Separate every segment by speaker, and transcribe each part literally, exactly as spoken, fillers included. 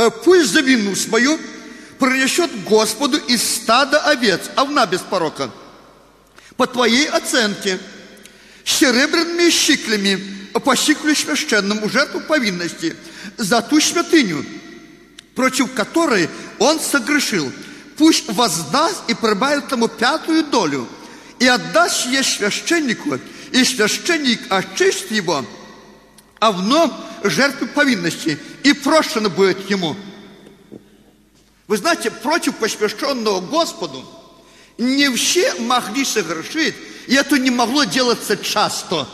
Speaker 1: пусть за вину свою принесет Господу из стада овец, овна без порока, по твоей оценке, серебряными щиклями, по щиклю священному жертву повинности, за ту святыню, против которой он согрешил. Пусть воздаст и прибавит тому пятую долю, и отдаст ей священнику, и священник очистит его, овном жертвы повинности, и прощено будет ему. Вы знаете, против посвященного Господу не все могли согрешить, и это не могло делаться часто.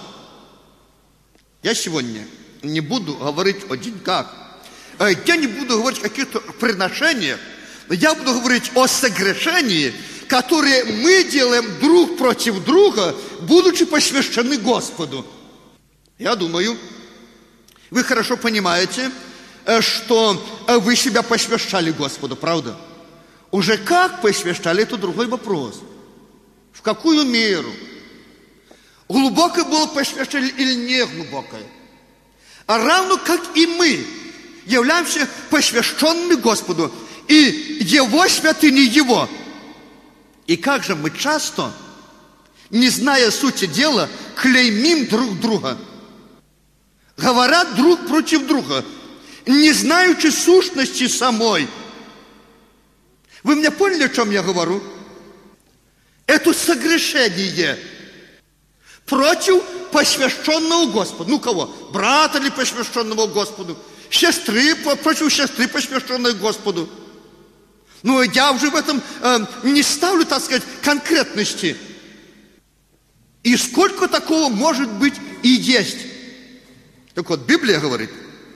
Speaker 1: Я сегодня не буду говорить о деньгах, я не буду говорить о каких-то приношениях, я буду говорить о согрешении, которые мы делаем друг против друга, будучи посвящены Господу. Я думаю, вы хорошо понимаете, что вы себя посвящали Господу, правда? Уже как посвящали, это другой вопрос. В какую меру? Глубокое было посвящение или не глубокое? А равно как и мы являемся посвященными Господу, и Его святыни Его. И как же мы часто, не зная сути дела, клеймим друг друга, говорят друг против друга, не знаючи сущности самой. Вы меня поняли, о чем я говорю? Это согрешение против посвященного Господу. Ну кого? Брата ли посвященного Господу? Сестры, против сестры, посвященной Господу. Но я уже в этом э, не ставлю, так сказать, конкретности. И сколько такого может быть и есть. Так вот, Библия говорит,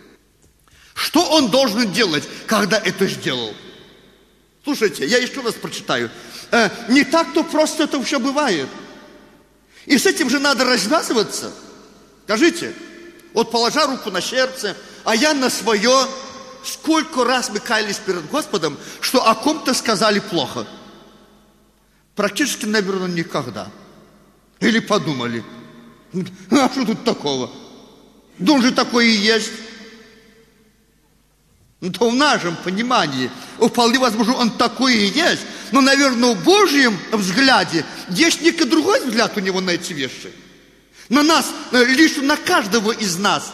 Speaker 1: что он должен делать, когда это сделал. Слушайте, я еще раз прочитаю. Э, не так-то просто это все бывает. И с этим же надо развязываться. Скажите, вот положа руку на сердце, а я на свое, сколько раз мы каялись перед Господом, что о ком-то сказали плохо? Практически, наверное, никогда. Или подумали, а что тут такого? Да он же такое и есть. Ну, то в нашем понимании вполне возможно, он такой и есть. Но, наверное, в Божьем взгляде есть некий другой взгляд у него на эти вещи. На нас, лишь на каждого из нас.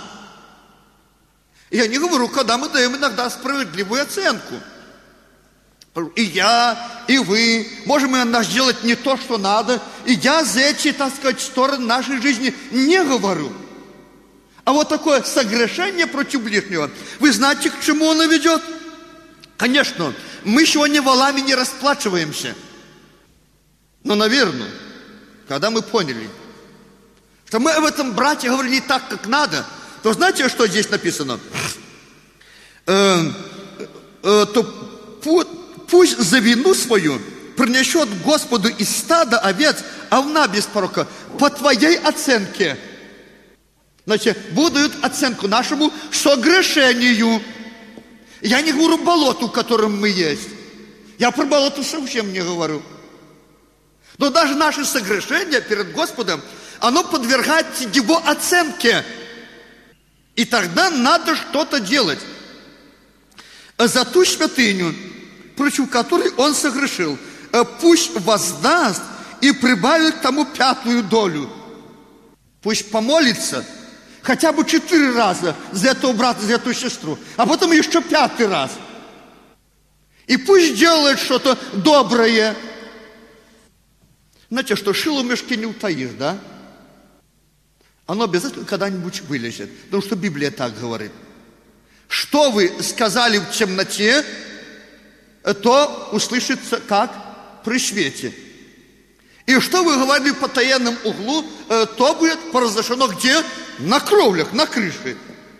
Speaker 1: Я не говорю, когда мы даем иногда справедливую оценку. И я, и вы можем иногда сделать не то, что надо. И я за эти, так сказать, стороны нашей жизни не говорю. А вот такое согрешение против ближнего, вы знаете, к чему оно ведет? Конечно, мы сегодня валами не расплачиваемся. Но, наверное, когда мы поняли, что мы об этом, братья, говорили не так, как надо, то знаете, что здесь написано? Э, э, то пу, пусть за вину свою принесет Господу из стада овец овна без порока по твоей оценке. Значит, будут оценку нашему согрешению. Я не говорю болоту, в котором мы есть. Я про болото совсем не говорю. Но даже наше согрешение перед Господом, оно подвергается Его оценке. И тогда надо что-то делать. За ту святыню, против которой он согрешил, пусть воздаст и прибавит тому пятую долю. Пусть помолится хотя бы четыре раза за этого брата, за эту сестру, а потом еще пятый раз. И пусть делает что-то доброе. Знаете, что шило в мешке не утаишь, да? Оно обязательно когда-нибудь вылезет, потому что Библия так говорит. Что вы сказали в темноте, то услышится как при свете. И что вы говорили в потаенном углу, то будет произнесено где? На кровлях, на крыше.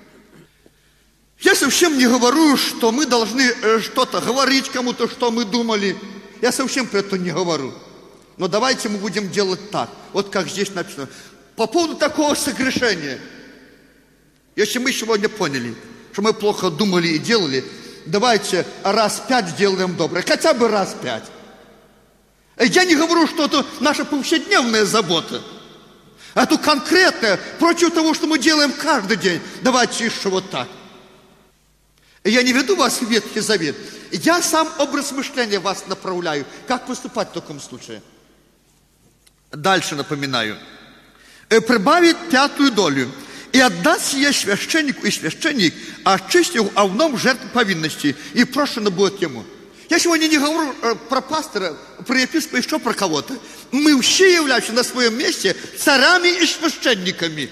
Speaker 1: Я совсем не говорю, что мы должны что-то говорить кому-то, что мы думали. Я совсем про это не говорю. Но давайте мы будем делать так, вот как здесь написано. По поводу такого согрешения. Если мы сегодня поняли, что мы плохо думали и делали, давайте раз пять сделаем доброе. Хотя бы раз пять. Я не говорю, что это наша повседневная забота. Это конкретное, против того, что мы делаем каждый день. Давайте еще вот так. Я не веду вас в Ветхий Завет. Я сам образ мышления вас направляю. Как поступать в таком случае? Дальше напоминаю. Прибавит пятую долю. И отдаст ее священнику, и священник очистил овном жертву повинности. И прошено будет ему. Я сегодня не говорю про пастора, про епископа, еще про кого-то. Мы все являемся на своем месте царями и священниками.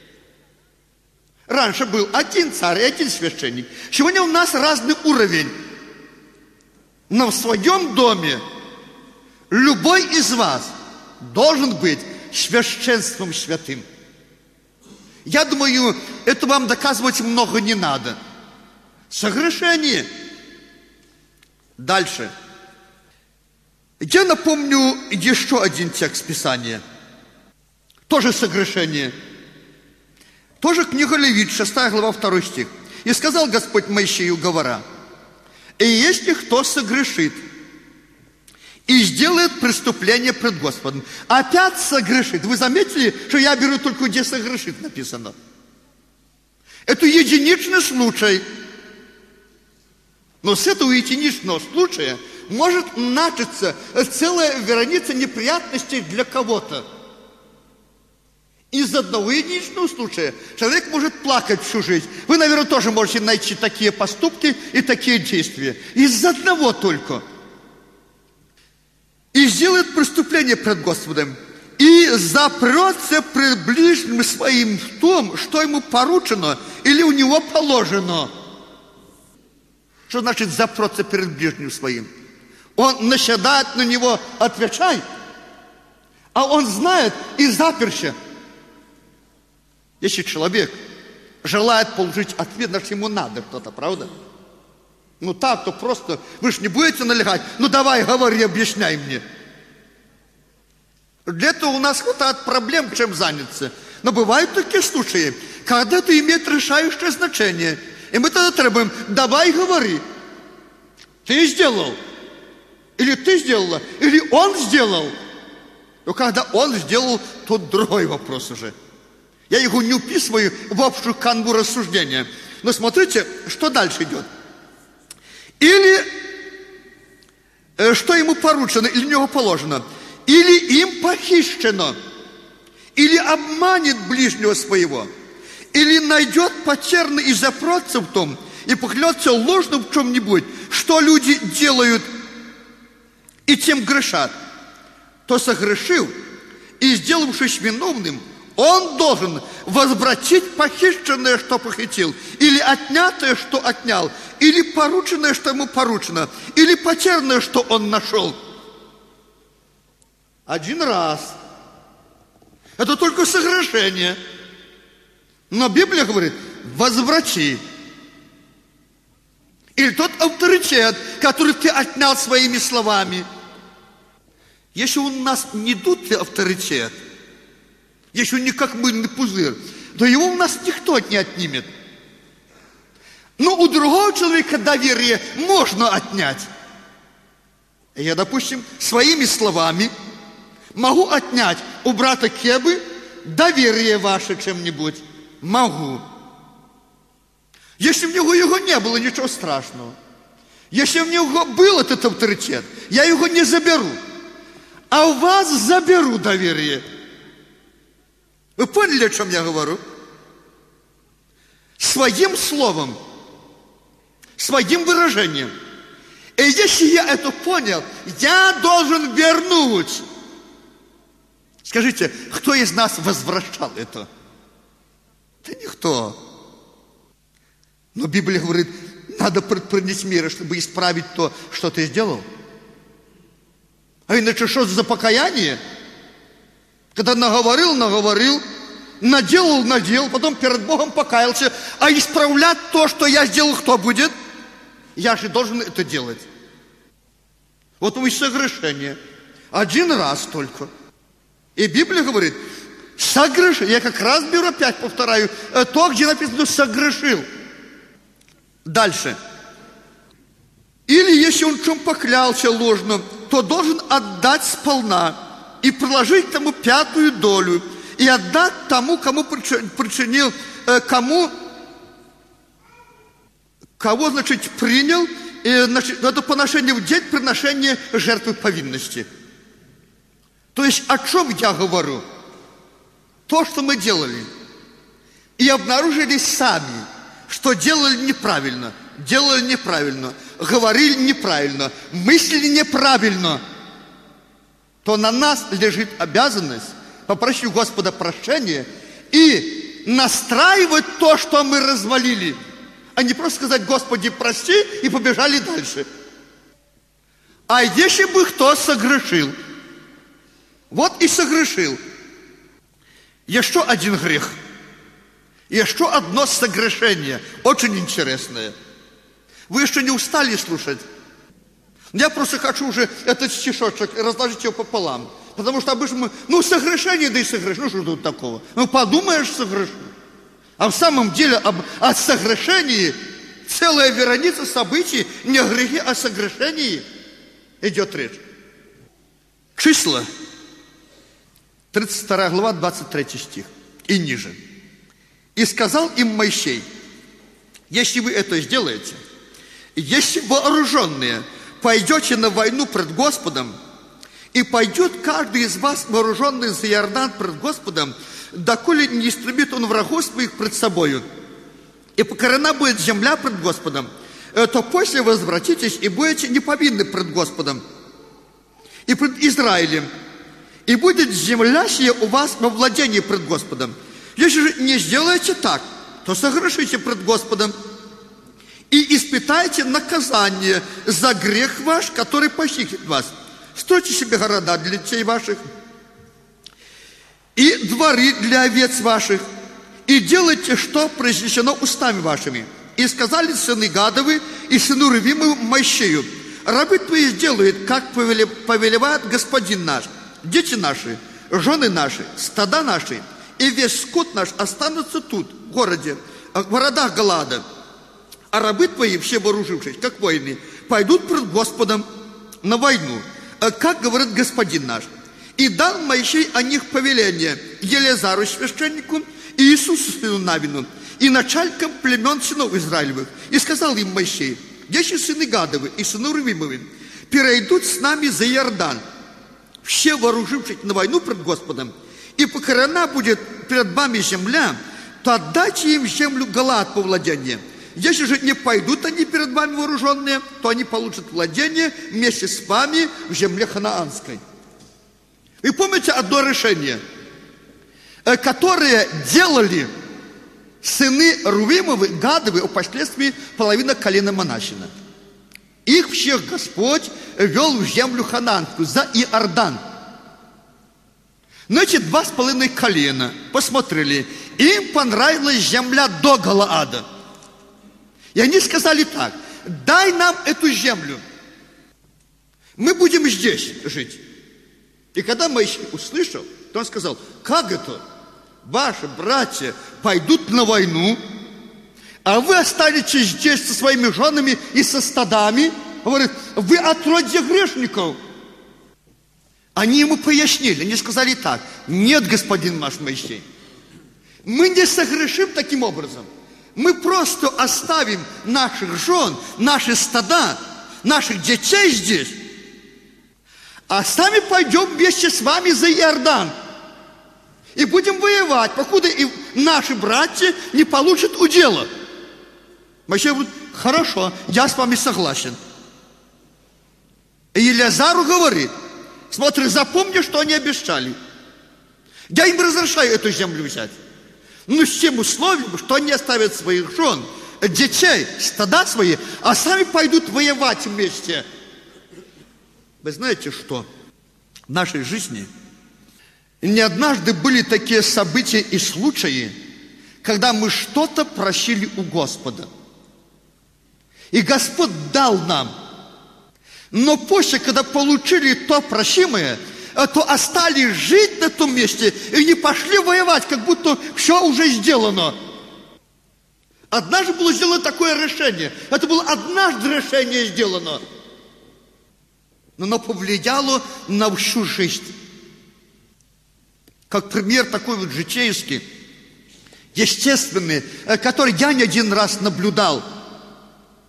Speaker 1: Раньше был один царь и один священник. Сегодня у нас разный уровень. Но в своем доме любой из вас должен быть священством святым. Я думаю, это вам доказывать много не надо. Согрешение. Дальше. Я напомню еще один текст Писания. Тоже согрешение. Тоже книга Левит, шестая глава, второй стих. «И сказал Господь Моисею, говоря, и если кто согрешит и сделает преступление пред Господом». Опять согрешит. Вы заметили, что я беру только где согрешит написано? Это единичный случай. Но с этого единичного случая может начаться целая вереница неприятностей для кого-то. Из одного единичного случая человек может плакать всю жизнь. Вы, наверное, тоже можете найти такие поступки и такие действия. Из одного только. И сделает преступление пред Господом. И запрется пред ближним своим в том, что ему поручено или у него положено. Что значит запрется перед ближним своим? Он наседает на него, отвечай. А он знает и заперся. Если человек желает получить ответ, значит ему надо что-то, правда? Ну так, то просто, вы же не будете налегать, ну давай, говори, объясняй мне. Для этого у нас хватает проблем, чем заняться. Но бывают такие случаи, когда это имеет решающее значение. И мы тогда требуем, давай, говори. Ты сделал. Или ты сделала, или он сделал. Но когда он сделал, тут другой вопрос уже. Я его не уписываю в общую канву рассуждения. Но смотрите, что дальше идет. Или э, что ему поручено, или у него положено. Или им похищено. Или обманет ближнего своего. Или найдет потерянно и запрется в том, и поклется ложно в чем-нибудь, что люди делают, и тем грешат. То согрешил, и сделавшись виновным, он должен возвратить похищенное, что похитил, или отнятое, что отнял, или порученное, что ему поручено, или потерянное, что он нашел. Один раз. Это только согрешение. Но Библия говорит, возврати. Или тот авторитет, который ты отнял своими словами. Если у нас не дутый авторитет, если он не как мыльный пузырь, то его у нас никто не отнимет. Но у другого человека доверие можно отнять. Я, допустим, своими словами могу отнять у брата Кебы доверие ваше чем-нибудь. Могу. Если у него его не было, ничего страшного. Если у него был этот авторитет, я его не заберу. А у вас заберу доверие. Вы поняли, о чем я говорю? Своим словом, своим выражением. И если я это понял, я должен вернуть. Скажите, кто из нас возвращал это? Да никто. Но Библия говорит, надо предпринять меры, чтобы исправить то, что ты сделал. А иначе что за покаяние? Когда наговорил, наговорил, наделал, наделал, потом перед Богом покаялся. А исправлять то, что я сделал, кто будет? Я же должен это делать. Вот мы согрешение. Один раз только. И Библия говорит, согрешил. Я как раз беру, опять повторяю, то, где написано согрешил. Дальше. Или если он в чем поклялся ложно, то должен отдать сполна и приложить к тому пятую долю и отдать тому, кому причинил, кому, кого, значит, принял, и, значит, это поношение в день приношения жертвы повинности. То есть, о чем я говорю? То, что мы делали. И обнаружили сами, что делали неправильно, делали неправильно, говорили неправильно, мыслили неправильно, то на нас лежит обязанность попросить у Господа прощения и настраивать то, что мы развалили, а не просто сказать: Господи, прости, и побежали дальше. А если бы кто согрешил, вот и согрешил. Еще один грех, еще одно согрешение, очень интересное. Вы еще не устали слушать? Я просто хочу уже этот стишочек разложить его пополам. Потому что обычно мы, ну, согрешение, да и согрешение, ну, что тут такого? Ну, подумаешь, согрешение. А в самом деле об, о согрешении целая вереница событий, не о грехе, а о согрешении идет речь. Числа, тридцать вторая глава, двадцать третий стих и ниже. «И сказал им Моисей: если вы это сделаете, если вооруженные пойдете на войну пред Господом, и пойдет каждый из вас вооруженный за Иордан пред Господом, доколе не истребит он врагов своих пред собою, и покорена будет земля пред Господом, то после возвратитесь и будете неповинны пред Господом и пред Израилем, и будет земля сия у вас во владении пред Господом. Если же не сделаете так, то согрешите пред Господом и испытайте наказание за грех ваш, который постигнет вас. Стройте себе города для детей ваших и дворы для овец ваших, и делайте, что произнесено устами вашими. И сказали сыны Гадовы и сыну Ревимову Моисею: рабы твои сделают, как повелевает господин наш. Дети наши, жены наши, стада наши и весь скот наш останутся тут, в городе, в городах Галаада. А рабы твои, все вооружившись, как воины, пойдут пред Господом на войну, как говорит господин наш. И дал Моисей о них повеление Елеазару священнику и Иисусу сыну Навину, и начальникам племен сынов Израилевых. И сказал им Моисей: если сыны Гадовы и сыны Рувимовы перейдут с нами за Иордан, все вооружившись на войну пред Господом, и покорена будет пред вами земля, то отдайте им землю Галаад по владению. Если же не пойдут они перед вами вооруженные, то они получат владение вместе с вами в земле ханаанской. Вы помните одно решение, которое делали сыны Рувимовы, Гадовы, а впоследствии половина колена Манасина. Их всех Господь вел в землю ханаанскую, за Иордан. Значит, два с половиной колена посмотрели, им понравилась земля до Галаада. И они сказали так: дай нам эту землю, мы будем здесь жить. И когда Моисей услышал, то он сказал: как это? Ваши братья пойдут на войну, а вы останетесь здесь со своими женами и со стадами? Говорит: вы отродье грешников. Они ему пояснили, они сказали так: нет, господин наш Моисей, мы не согрешим таким образом. Мы просто оставим наших жен, наши стада, наших детей здесь, а сами пойдем вместе с вами за Иордан и будем воевать, покуда и наши братья не получат удела. Моисей говорит: хорошо, я с вами согласен. И Елеазару говорит: смотри, запомни, что они обещали. Я им разрешаю эту землю взять. Но с тем условием, что они оставят своих жен, детей, стада свои, а сами пойдут воевать вместе. Вы знаете что? В нашей жизни не однажды были такие события и случаи, когда мы что-то просили у Господа. И Господь дал нам. Но после, когда получили то просимое, то остались жить на том месте и не пошли воевать, как будто все уже сделано. Однажды было сделано такое решение. Это было однажды решение сделано. Но оно повлияло на всю жизнь. Как пример такой вот житейский, естественный, который я не один раз наблюдал.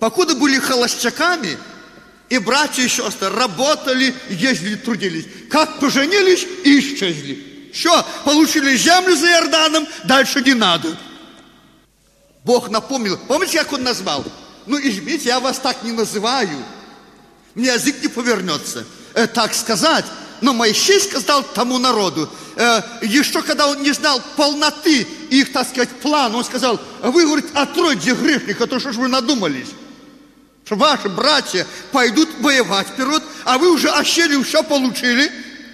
Speaker 1: покуда были холостяками, и братья и сестры работали, ездили, трудились. Как поженились и исчезли. Все, получили землю за Иорданом, дальше не надо. Бог напомнил. Помните, как Он назвал? Ну, извините, я вас так не называю. Мне язык не повернется э, так сказать. Но Моисей сказал тому народу, э, еще когда он не знал полноты их, так сказать, плана, он сказал: вы, говорит, отройте грешника, то что ж вы надумались? Что ваши братья пойдут воевать вперед, а вы уже ощели, все получили.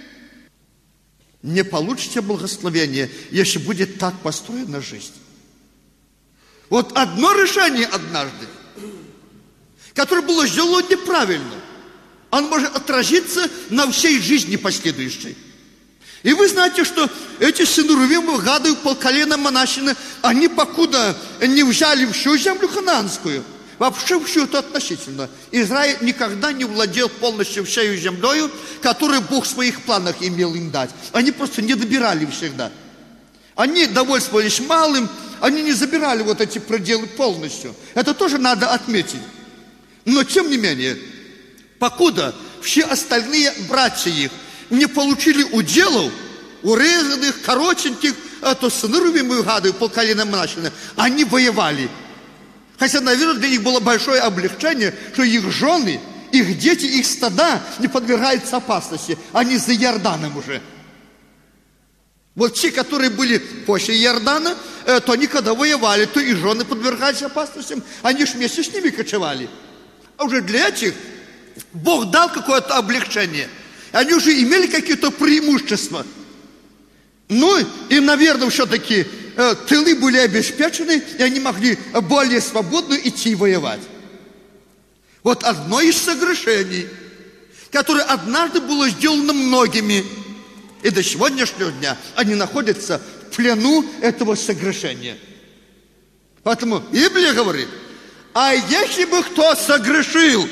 Speaker 1: Не получите благословение, если будет так построена жизнь. Вот одно решение однажды, которое было сделано неправильно, оно может отразиться на всей жизни последующей. И вы знаете, что эти сыны Рувима, Гада и полколена монахины, они покуда не взяли всю землю ханаанскую, вообще всю это относительно. Израиль никогда не владел полностью всей землей, которую Бог в своих планах имел им дать. Они просто не добирали всегда. Они довольствовались малым, они не забирали вот эти пределы полностью. Это тоже надо отметить. Но тем не менее, покуда все остальные братья их не получили уделов, урезанных, коротеньких, а то сыны Рувима и Гада и полколена монахины, они воевали. Хотя, наверное, для них было большое облегчение, что их жены, их дети, их стада не подвергаются опасности. Они за Иорданом уже. Вот те, которые были после Иордана, то они когда воевали, то их жены подвергались опасностям, они же вместе с ними кочевали. А уже для этих Бог дал какое-то облегчение. Они уже имели какие-то преимущества. Ну, и, наверное, все-таки э, тылы были обеспечены, и они могли более свободно идти воевать. Вот одно из согрешений, которое однажды было сделано многими, и до сегодняшнего дня они находятся в плену этого согрешения. Поэтому Библия говорит: а если бы кто согрешил,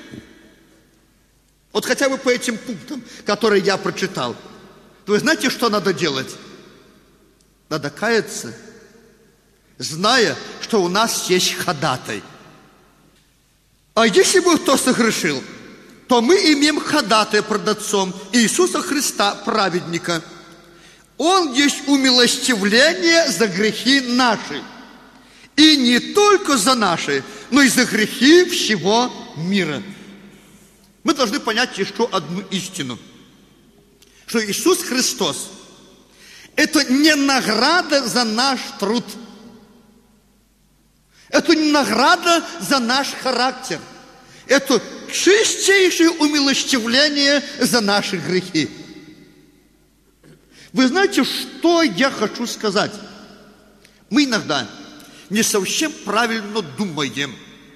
Speaker 1: вот хотя бы по этим пунктам, которые я прочитал, то вы знаете, что надо делать? Надо каяться, зная, что у нас есть ходатай. А если бы кто согрешил, то мы имеем ходатая пред Отцом Иисуса Христа, праведника. Он есть умилостивление за грехи наши. И не только за наши, но и за грехи всего мира. Мы должны понять еще одну истину, что Иисус Христос – это не награда за наш труд, это не награда за наш характер, это чистейшее умилостивление за наши грехи. Вы знаете, что я хочу сказать? Мы иногда не совсем правильно думаем.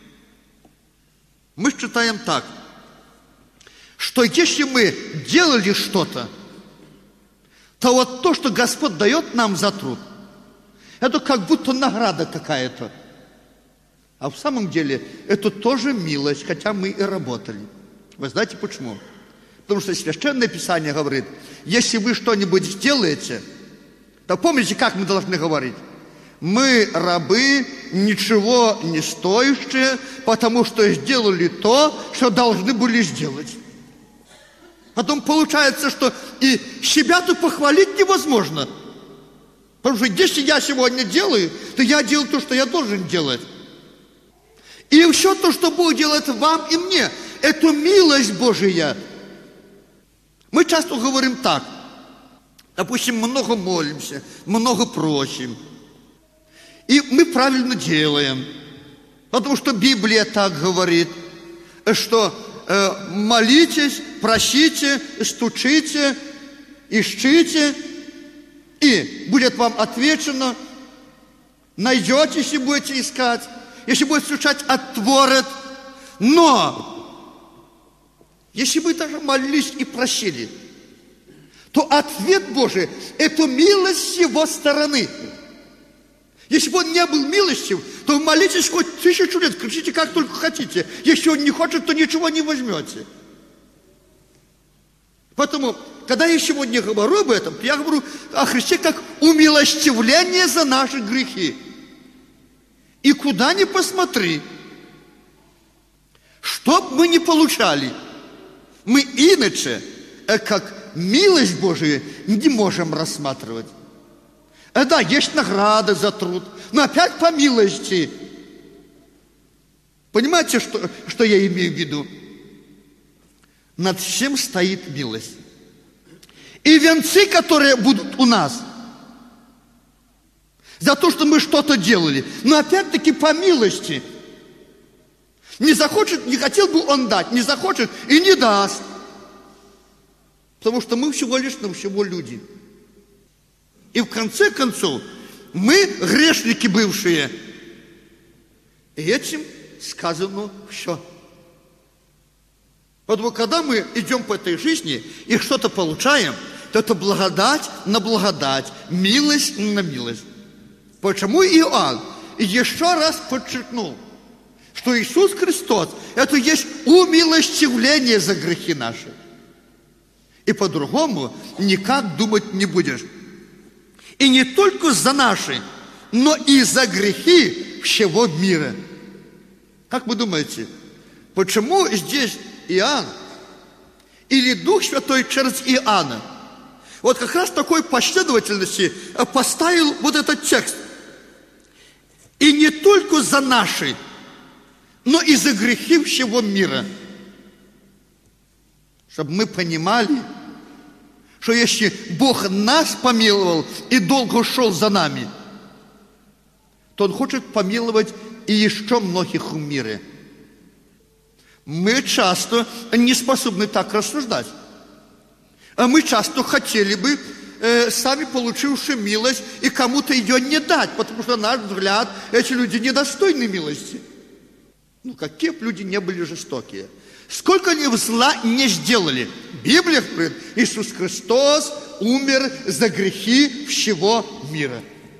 Speaker 1: Мы считаем так, что если мы делали что-то, то вот то, что Господь дает нам за труд, это как будто награда какая-то. А в самом деле это тоже милость, хотя мы и работали. Вы знаете почему? Потому что Священное Писание говорит: если вы что-нибудь сделаете, то помните, как мы должны говорить? Мы рабы, ничего не стоящие, потому что сделали то, что должны были сделать. Потом получается, что и себя-то похвалить невозможно. Потому что если я сегодня делаю, то я делаю то, что я должен делать. И все то, что Бог делает вам и мне, это милость Божия. Мы часто говорим так. Допустим, много молимся, много просим. И мы правильно делаем. Потому что Библия так говорит, что э, молитесь, просите, стучите, ищите, и будет вам отвечено. Найдете, если будете искать. Если будете стучать, отворят. Но если вы даже молились и просили, то ответ Божий – это милость с его стороны. Если бы он не был милостив, то молитесь хоть тысячу лет, кричите как только хотите. Если он не хочет, то ничего не возьмете. Поэтому, когда я сегодня говорю об этом, я говорю о Христе как умилостивление за наши грехи. И куда ни посмотри, Что бы мы ни получали, мы иначе, как милость Божию, не можем рассматривать. Да, есть награда за труд, но опять по милости. Понимаете, что, что я имею в виду? Над всем стоит милость. И венцы, которые будут у нас, за то, что мы что-то делали, но опять-таки по милости. Не захочет, не хотел бы он дать, не захочет и не даст. Потому что мы всего лишь на всего люди. И в конце концов, мы грешники бывшие. И этим сказано все. Поэтому, когда мы идем по этой жизни и что-то получаем, то это благодать на благодать, милость на милость. Почему Иоанн еще раз подчеркнул, что Иисус Христос – это есть умилостивление за грехи наши. И по-другому никак думать не будешь. И не только за наши, но и за грехи всего мира. Как вы думаете, почему здесь Иоанн или Дух Святой через Иоанна вот как раз в такой последовательности поставил вот этот текст? И не только за наши, но и за грехи всего мира. Чтобы мы понимали, что если Бог нас помиловал и долго шел за нами, то Он хочет помиловать и еще многих в мире. Мы часто не способны так рассуждать. А мы часто хотели бы, э, сами получивши милость, и кому-то ее не дать, потому что, на наш взгляд, эти люди недостойны милости. Ну, какие бы люди не были жестокие. Сколько они зла не сделали. Библия говорит, Иисус Христос умер за грехи всего мира.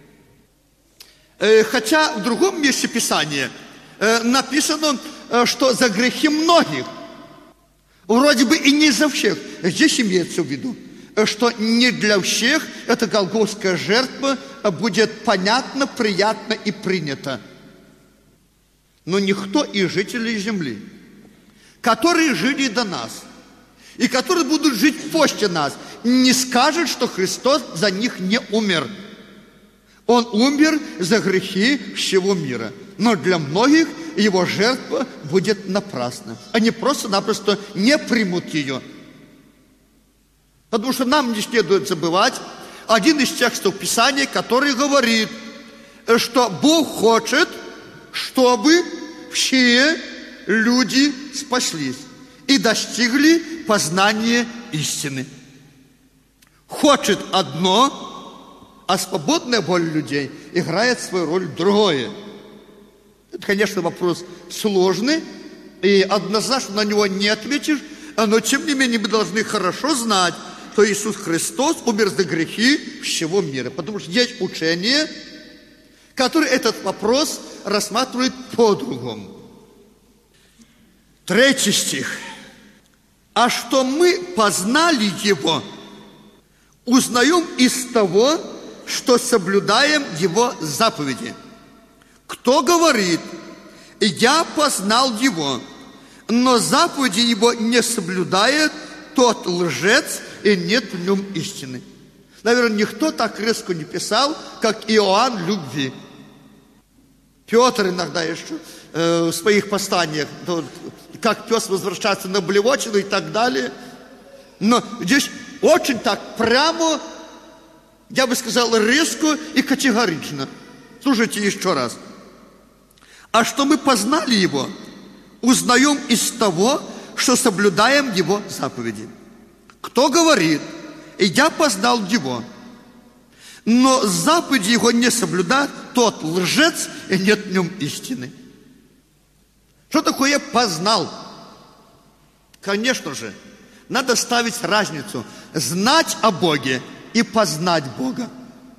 Speaker 1: Э, хотя в другом месте Писания э, написано, э, что за грехи многих. Вроде бы и не за всех. Здесь имеется в виду, что не для всех эта голгофская жертва будет понятна, приятна и принята. Но никто из жителей земли, которые жили до нас, и которые будут жить после нас, не скажет, что Христос за них не умер. Он умер за грехи всего мира. Но для многих его жертва будет напрасна. Они просто-напросто не примут ее. Потому что нам не следует забывать один из текстов Писания, который говорит, что Бог хочет, чтобы все люди спаслись и достигли познания истины. Хочет одно, а свободная воля людей играет свою роль другое. Это, конечно, вопрос сложный, и однозначно на него не ответишь, но, тем не менее, мы должны хорошо знать, что Иисус Христос умер за грехи всего мира. Потому что есть учение, которое этот вопрос рассматривает по-другому. Третий стих. «А что мы познали Его, узнаем из того, что соблюдаем Его заповеди. Кто говорит, я познал Его, но заповеди Его не соблюдает, тот лжец, и нет в нем истины». Наверное, никто так резко не писал, как Иоанн любви. Петр иногда еще э, в своих посланиях, как пес возвращается на блевотину и так далее. Но здесь очень так прямо, я бы сказал, резко и категорично. Слушайте еще раз. «А что мы познали Его, узнаем из того, что соблюдаем Его заповеди. Кто говорит, я познал Его, но заповеди Его не соблюдает, тот лжец, и нет в нем истины». Что такое познал? Конечно же, надо ставить разницу. Знать о Боге и познать Бога.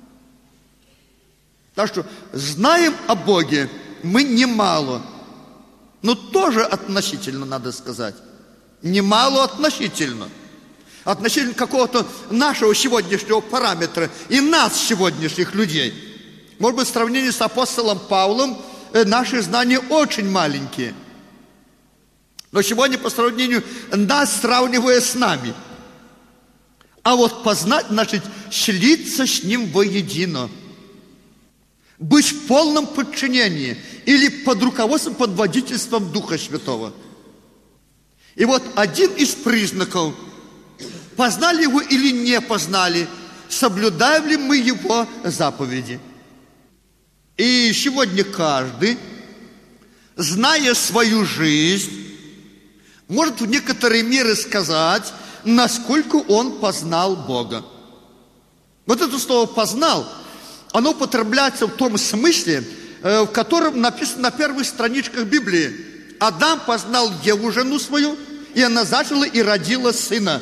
Speaker 1: Так что знаем о Боге мы немало, но тоже относительно, надо сказать. Немало относительно. Относительно какого-то нашего сегодняшнего параметра и нас, сегодняшних людей. Может быть, в сравнении с апостолом Павлом наши знания очень маленькие. Но сегодня по сравнению нас, сравнивая с нами. А вот познать, значит, слиться с Ним воедино. Быть в полном подчинении или под руководством, под водительством Духа Святого. И вот один из признаков, познали Его или не познали, соблюдаем ли мы Его заповеди. И сегодня каждый, зная свою жизнь, может в некоторой мере сказать, насколько он познал Бога. Вот это слово «познал», оно употребляется в том смысле, в котором написано на первых страничках Библии. Адам познал Еву, жену свою, и она зачала и родила сына.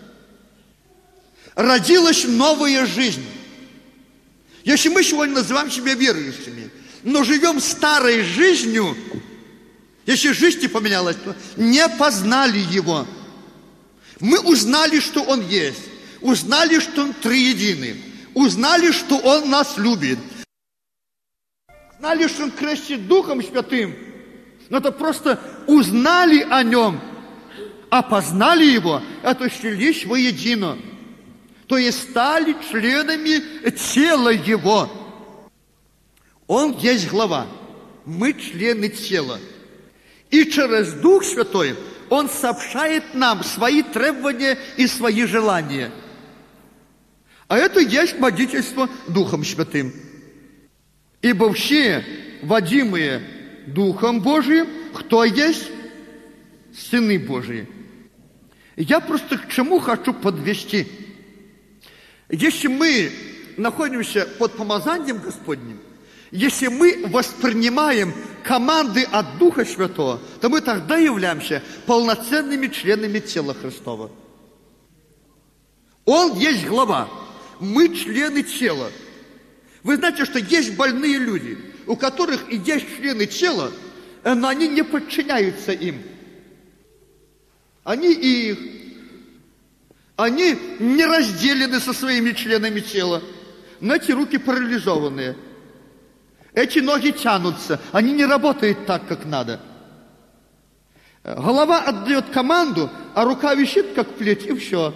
Speaker 1: Родилась новая жизнь. Если мы сегодня называем себя верующими, но живем старой жизнью, если жизнь не поменялась, то не познали Его. Мы узнали, что Он есть, узнали, что Он триединый, узнали, что Он нас любит, знали, что Он крестит Духом Святым, но это просто узнали о Нем, а познали Его, это слились воедино, то есть стали членами тела Его. Он есть глава, мы члены тела. И через Дух Святой Он сообщает нам свои требования и свои желания. А это есть водительство Духом Святым. Ибо все водимые Духом Божиим, кто есть? Сыны Божии. Я просто к чему хочу подвести. Если мы находимся под помазанием Господним, если мы воспринимаем команды от Духа Святого, то мы тогда являемся полноценными членами тела Христова. Он есть глава, мы члены тела. Вы знаете, что есть больные люди, у которых и есть члены тела, но они не подчиняются им. Они их, они не разделены со своими членами тела, но эти руки парализованные. Эти ноги тянутся, они не работают так, как надо. Голова отдает команду, а рука висит, как плеть, и все.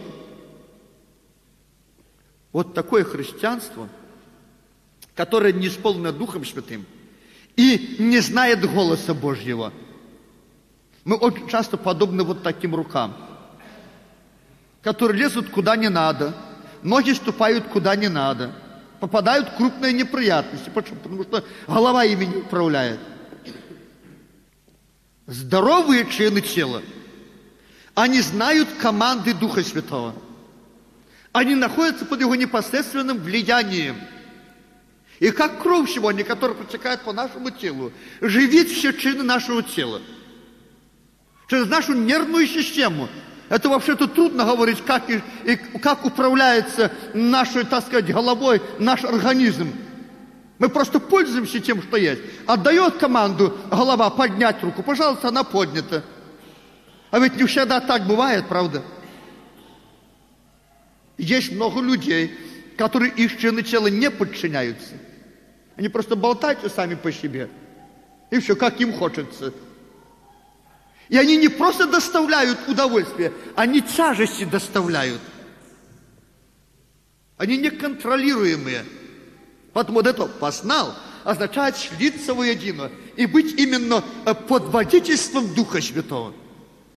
Speaker 1: Вот такое христианство, которое не исполнено Духом Святым и не знает голоса Божьего. Мы очень часто подобны вот таким рукам, которые лезут куда не надо, ноги ступают куда не надо. Попадают в крупные неприятности. Почему? Потому что голова ими не управляет. Здоровые члены тела, они знают команды Духа Святого. Они находятся под Его непосредственным влиянием. И как кровь сегодня, которая протекает по нашему телу, живит все члены нашего тела. Через нашу нервную систему. Это вообще-то трудно говорить, как, и, и, как управляется нашей, так сказать, головой наш организм. Мы просто пользуемся тем, что есть. Отдает команду голова поднять руку. Пожалуйста, она поднята. А ведь не всегда так бывает, правда? Есть много людей, которые их члены тела не подчиняются. Они просто болтаются сами по себе. И все, как им хочется. И они не просто доставляют удовольствие, они тяжести доставляют. Они неконтролируемые. Поэтому вот это «познал» означает слиться воедино и быть именно под водительством Духа Святого.